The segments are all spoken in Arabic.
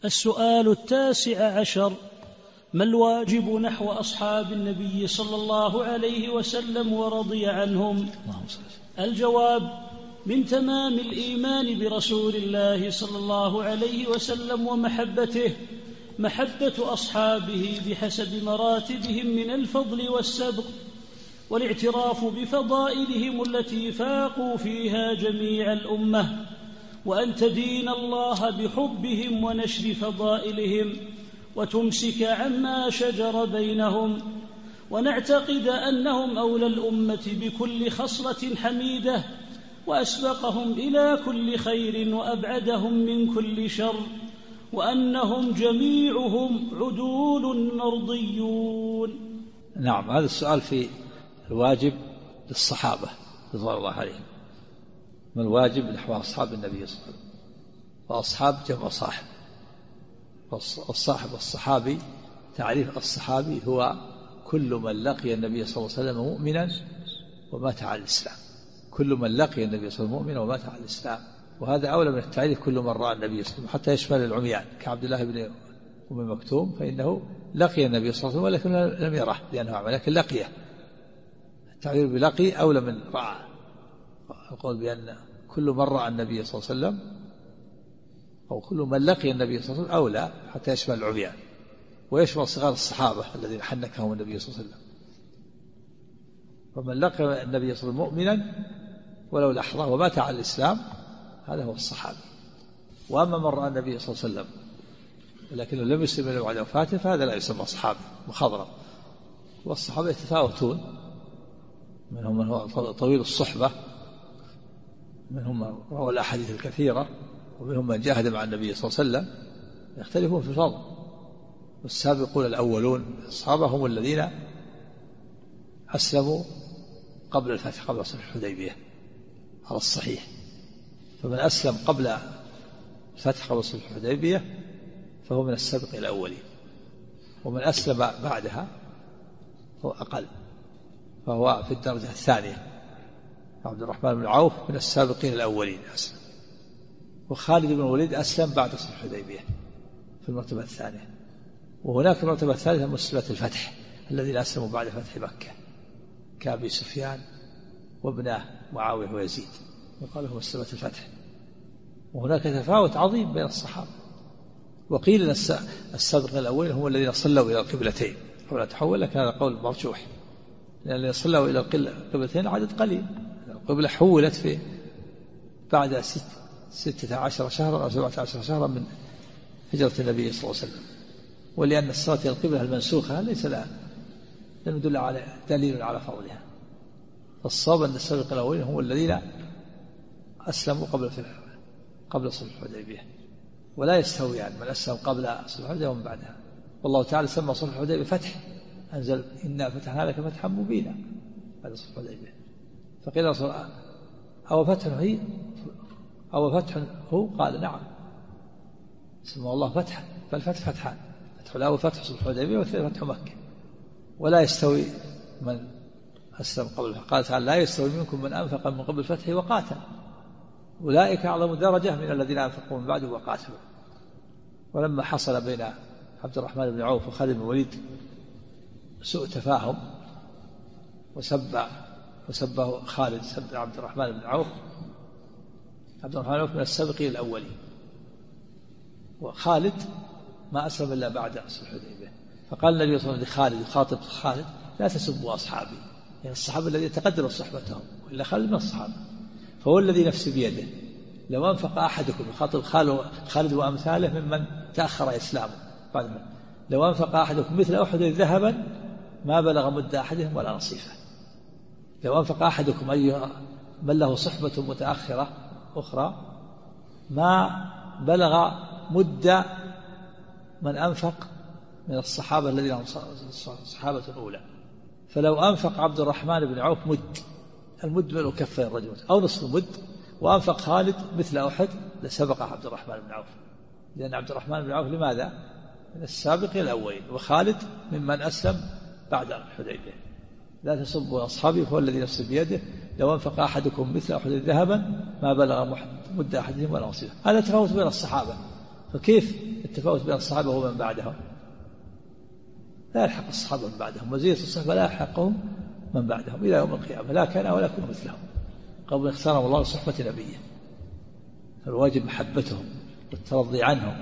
السؤال 19: ما الواجب نحو أصحاب النبي صلى الله عليه وسلم ورضي عنهم؟ الجواب: من تمام الإيمان برسول الله صلى الله عليه وسلم ومحبته محبة أصحابه بحسب مراتبهم من الفضل والسبق، والاعتراف بفضائلهم التي فاقوا فيها جميع الأمة، وأن تدين الله بحبهم ونشر فضائلهم، وتمسك عما شجر بينهم، ونعتقد أنهم أولى الأمة بكل خصلة حميدة، وأسبقهم إلى كل خير، وأبعدهم من كل شر، وأنهم جميعهم عدول مرضيون. نعم، هذا السؤال في الواجب للصحابة رضوان الله عليهم. ما الواجب نحو أصحاب النبي صلى الله عليه وسلم؟ وأصحاب جمع صاحب، والصاحب والصحابي، تعريف الصحابي هو كل من لقي النبي صلى الله عليه وسلم مؤمنا ومات على الإسلام. كل من لقي النبي صلى الله عليه وسلم مؤمنا ومات على الإسلام، وهذا أولى من التعريف كل من رأى النبي صلى الله عليه وسلم، حتى يشمل العميان كعبد الله بن أم مكتوم، فإنه لقي النبي صلى الله عليه وسلم ولكن لم يره لأنه أعمى، لكن لقيه. التعبير بلقي أولى من رأى. القول بأن كل من رأى النبي صلى الله عليه وسلم أو كل من لقي النبي صلى الله عليه وسلم أولى، حتى يشمل العميان ويشمل صغار الصحابة الذين حنكهم النبي صلى الله عليه وسلم. ومن لقي النبي صلى الله عليه وسلم مؤمنا ولو لحظة ومات على الإسلام، هذا هو الصحابي. وأما من رأى النبي صلى الله عليه وسلم لكنه لم يسلم إلا بعد وفاته، فهذا لا يسمى صحابي مخضرم. والصحابة يتفاوتون، منهم من هو طويل الصحبة، منهم من روى الأحاديث الكثيرة، ومنهم من جاهد مع النبي صلى الله عليه وسلم، يختلفون في الفضل. والسابقون الأولون الصحابة هم الذين أسلموا قبل الفتح، قبل صلح الحديبية على الصحيح. فمن أسلم قبل الفتح قبل صلح الحديبية فهو من السابقين الأولين، ومن أسلم بعدها هو أقل، فهو في الدرجة الثانية. عبد الرحمن بن عوف من السابقين الأولين أسلم، وخالد بن الوليد أسلم بعد صلح الحديبية في المرتبة الثانية. وهناك المرتبة الثالثة مسلمة الفتح الذين أسلموا بعد فتح مكة كأبي سفيان وابنه معاوية ويزيد، وقال لهم مسلمة الفتح. وهناك تفاوت عظيم بين الصحابة. وقيل أن السابقين الأولين هم الذين صلوا إلى القبلتين قبل تحول، لكن هذا قول مرجوح، لأن الذين صلوا إلى القبلتين عدد قليل. القبلة حولت في بعد 16 شهرا أو 17 شهرا من هجرة النبي صلى الله عليه وسلم. ولأن الصلاة إلى القبلة المنسوخة ليس لها لم يدل على دليل على فضلها. فالصواب أن السابقين الأولين هم الذين أسلموا قبل صلح الحديبية، ولا يستوي يعني من أسلم قبل صلح الحديبية ومن بعدها. والله تعالى سمى صلح الحديبية فتح، أنزل إنا فتحنا لك فتحا مبينا بعد صلح الحديبية. فقيل أو فتح هي أو فتح هو؟ قال نعم، سمى الله فتحا، فالفتح فتحان، فتح الأول فتح صلح الحديبية والثاني فتح مكة. ولا يستوي من أسلم قبل، قال تعالى لا يستوي منكم من أنفق من قبل الفتح وقاتل، أولئك أعظم درجة من الذين أنفقوا من بعده وقاتلوا. ولما حصل بين عبد الرحمن بن عوف وخالد بن الوليد سوء تفاهم، وسبه خالد، سب عبد الرحمن بن عوف. عبد الرحمن بن عوف من السابقين الأولين، وخالد ما أسلم إلا بعد صلح الحديبية. فقال النبي صلى الله عليه وسلم لخالد، يخاطب خالد: لا تسبوا أصحابي، يعني الصحابة الذين تقدم صحبتهم، وإلا خالد من الصحابة. فهو الذي نفسي بيده لو أنفق أحدكم، يخاطب خالد وأمثاله ممن تأخر إسلامه بعد من، لو أنفق أحدكم مثل أحد ذهبا ما بلغ مد أحدهم ولا نصيفه. لو أنفق أحدكم أيها من له صحبة متأخرة أخرى ما بلغ مد من أنفق من الصحابة الذين هم الصحابة الأولى. فلو أنفق عبد الرحمن بن عوف مد، المد من كفي الرجل أو نصف المد، وأنفق خالد مثل أحد، لسبق عبد الرحمن بن عوف، لأن عبد الرحمن بن عوف لماذا؟ من السابقين الأولين، وخالد ممن أسلم بعد الحديبية. لا تسبوا أصحابي فهو الذي نفسي بيده لو أنفق أحدكم مثل أحد ذهبا ما بلغ مد أحدهم ولا نصيفه. هذا تفاوت بين الصحابة. فكيف التفاوت بين الصحابة ومن بعدهم؟ لا يلحق الصحابة من بعدهم، مزية الصحابة لا يلحقهم من بعدهم إلى يوم القيامة، لا كان ولا يكون مثلهم قبل اختارهم الله لصحبة نبيه. فالواجب محبتهم والترضي عنهم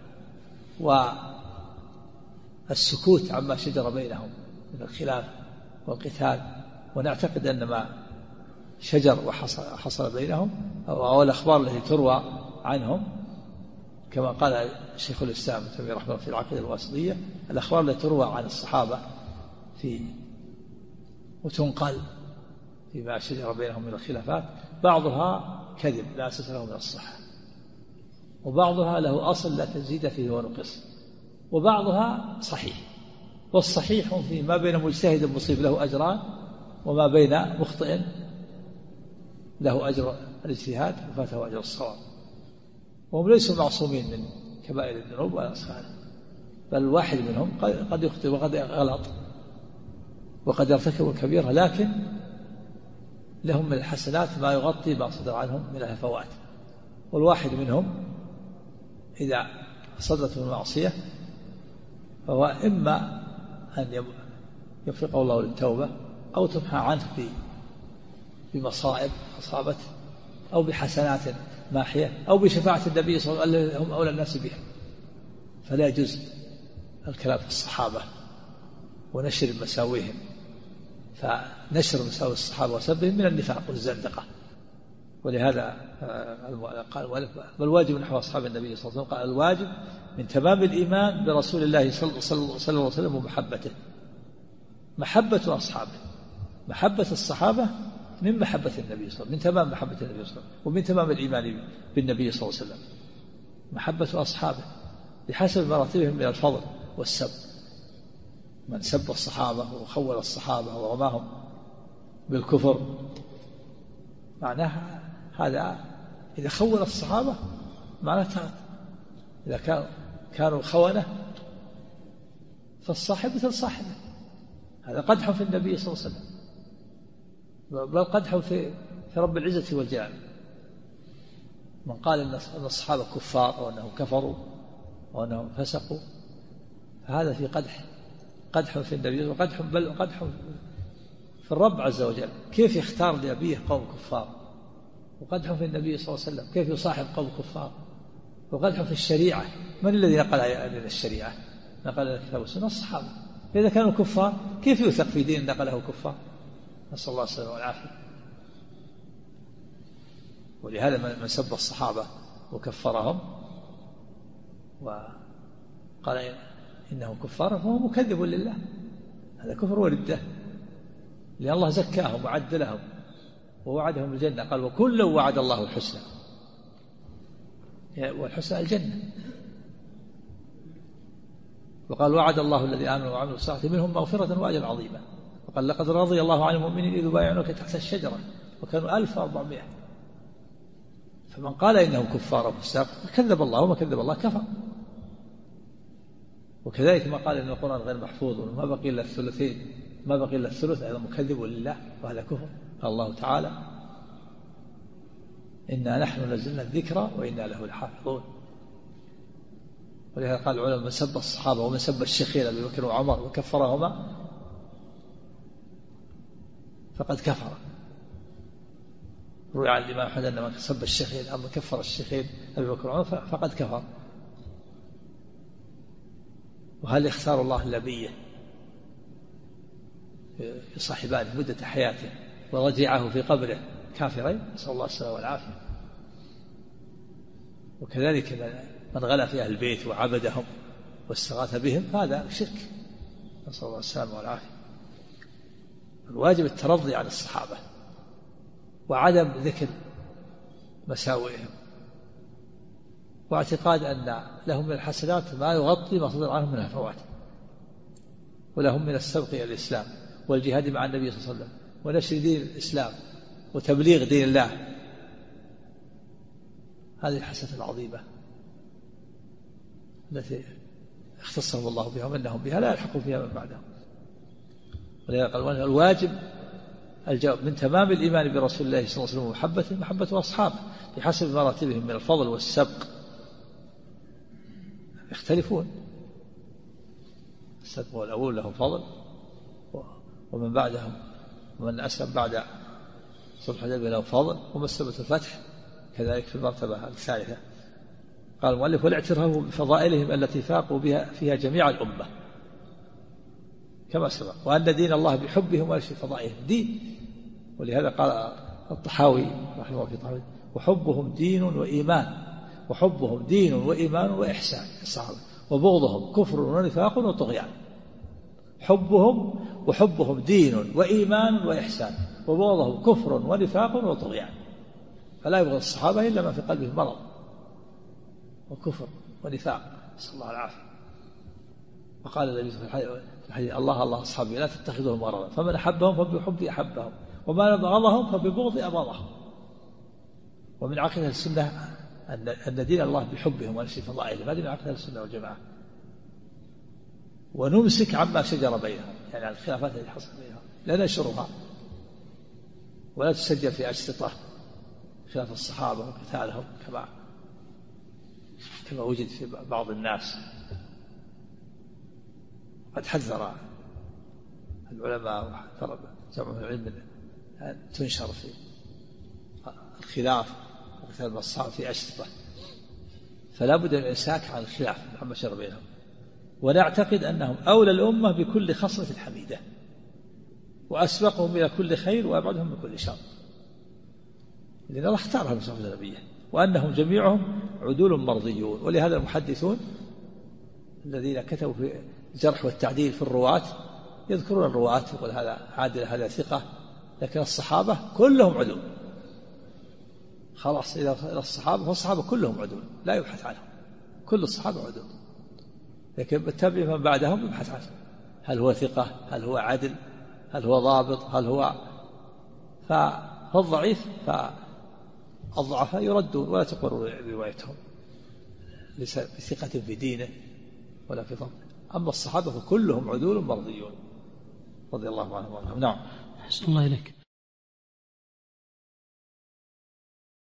والسكوت عما شجر بينهم من الخلاف والقتال، ونعتقد أن ما شجر وحصل بينهم أو الأخبار التي تروى عنهم كما قال شيخ الإسلام ابن تيمية رحمه الله في العقيدة الواسطية، الأخبار التي تروى عن الصحابة وتنقل فيما شجر بينهم من الخلافات بعضها كذب لا أساس له من الصحة، وبعضها له أصل لا تزيد فيه ونقص، وبعضها صحيح، والصحيح في ما بين مجتهد مصيب له أجران وما بين مخطئ له أجر الاجتهاد وفاته أجر الصواب. وهم ليسوا معصومين من كبائر الذنوب ولا أصغارها، بل الواحد منهم قد يخطئ وقد غلط وقد يرتكب الكبيرة، لكن لهم من الحسنات ما يغطي ما صدر عنهم من الهفوات. والواحد منهم إذا صدرت من المعصية فهو إما أن يوفقه الله للتوبة أو تمحى عنه بمصائب أصابته أو بحسنات ماحية أو بشفاعة النبي صلى الله عليه وسلم هم أولى الناس بها. فلا يجوز الكلام في الصحابة ونشر مساويهم، فنشر مساوي الصحابة وسبهم من النفاق والزندقة. ولهذا قال والواجب نحو أصحاب النبي صلى الله عليه وسلم، قال الواجب من تمام الإيمان برسول الله صلى الله عليه وسلم ومحبته، محبة أصحابه، محبة الصحابة من محبة النبي صلى الله عليه وسلم، من تمام محبة النبي صلى الله عليه وسلم، ومن تمام الإيمان بالنبي صلى الله عليه وسلم محبة أصحابه بحسب مراتبهم من الفضل والسب. من سب الصحابة وخول الصحابة ورماهم بالكفر معناها هذا إذا خول الصحابة معناها إذا كانوا خونة فالصاحب مثل صاحبه، هذا قدح في النبي صلى الله عليه وسلم، بل قدح في رب العزة والجلال. من قال أن الصحابة كفار أو أنهم كفروا أو أنهم فسقوا فهذا في قدح في النبي وقدح بل قدح في الرب عز وجل. كيف يختار لأبيه قوم كفار؟ وقدح في النبي صلى الله عليه وسلم كيف يصاحب قوم كفار؟ وقدح في الشريعة. من الذي نقل علينا الشريعة؟ نقل الكتاب والسنة الصحابة. فإذا كانوا كفار كيف يوثق في دين نقله كفار؟ نسأل الله السلامة والعافية. ولهذا من سب الصحابة وكفرهم وقال إنهم كفار فهو مكذب لله، هذا كفر وردة، لأن الله زكاهم وعدلهم ووعدهم الجنة، قال وكل وعد الله الحسنى، والحسنى الجنة. وقال وعد الله الذي آمنوا وعملوا الصالحات منهم مغفرة وأجرا عظيما. وقال لقد رضي الله عن المؤمنين إذ يبايعونك تحت الشجرة وكانوا 1400. فمن قال إنهم كفار وفساق كذب الله، وما كذب الله كفر. وكذلك ما قال إن القرآن غير محفوظ وما بقي إلا الثلثين، ما بقي إلا الثلث، هذا مكذب لله وهذا كفر. قال الله تعالى إنا نحن نزلنا الذكر وإنا له لحافظون. ولهذا قال العلماء من سب الصحابة ومن سب الشيخين أبي بكر وعمر وكفرهما فقد كفر. روي عن الإمام أحمد أن من سب الشيخين أو كفر الشيخين أبي بكر وعمر فقد كفر. وهل يختار الله النبي يصاحبانه مدة حياته ورجعه في قبره كافرين؟ نسأل الله السلامة والعافية. وكذلك من غلا في أهل البيت وعبدهم واستغاث بهم هذا شرك، نسأل الله السلامة والعافية. الواجب الترضي عن الصحابة وعدم ذكر مساوئهم، واعتقاد أن لهم من الحسنات ما يغطي ما صدر عنهم من الهفوات، ولهم من السبق إلى الإسلام والجهاد مع النبي صلى الله عليه وسلم ونشر دين الإسلام وتبليغ دين الله. هذه الحسنة العظيمة التي اختصهم الله بها ومنهم بها لا يلحقوا فيها من بعدهم. ولذلك قال الواجب الجواب من تمام الإيمان برسول الله صلى الله عليه وسلم ومحبته محبة أصحابه بحسب مراتبهم من الفضل والسبق. يختلفون. السابقون الأول لهم فضل، ومن بعدهم ومن أسلم بعد صلح الحديبية له فضل، ومسلمة الفتح كذلك في المرتبة الثالثة. قال المؤلف: والاعتراف بفضائلهم التي فاقوا بها فيها جميع الأمة كما سبق، وأن دين الله بحبهم وليس بفضائلهم دين. ولهذا قال الطحاوي رحمه الله في طحاوي: وحبهم دين وإيمان، وحبهم دين وإيمان وإحسان الصحابة، وبغضهم كفر ونفاق وطغيان. وحبهم دين وإيمان وإحسان، وبغضهم كفر ونفاق وطغيان. فلا يبغض الصحابة إلا ما في قلبه مرض وكفر ونفاق، نسأل الله العافية. وقال النبي في الحديث: الله الله أصحابي لا تتخذهم مرضا، فمن أحبهم فبحبي أحبهم، وما أبغضهم فببغضي أبغضهم. ومن عقيدة السنة أن دين الله بحبهم وليس بفضائلهم، هذه من عقيدة السنة والجماعة. ونمسك عما شجر بينهم، يعني عن الخلافات التي حصلت بينهم لا ننشرها ولا تسجل في أشرطة خلاف الصحابة وقتالهم كما وجد في بعض الناس. قد حذر العلماء وحذر جمع العلم أن تنشر في الخلاف وقتال الصحابة في أشرطة، فلا بد من الإمساك عن الخلاف عما شجر بينهم. ونعتقد أنهم أولى الأمة بكل خصلة حميدة، وأسبقهم إلى كل خير، وأبعدهم من كل شر، لأن الله اختارهم بصحبة نبيه، وأنهم جميعهم عدول مرضيون. ولهذا المحدثون الذين كتبوا في الجرح والتعديل في الرواة يذكرون الرواة، يقول هذا عادل هذا ثقة، لكن الصحابة كلهم عدول. خلاص إلى الصحابة، فالصحابة كلهم عدول لا يبحث عنهم، كل الصحابة عدول. لكن بالتابعين من بعدهم يبحث عنه، هل هو ثقة، هل هو عدل، هل هو ضابط، هل هو فالضعيف فالضعفاء يردون ولا تقبل روايتهم بثقة في دينه ولا في ضبط. أما الصحابة فكلهم عدول مرضيون رضي الله عنهم. نعم. أحسن الله إليك.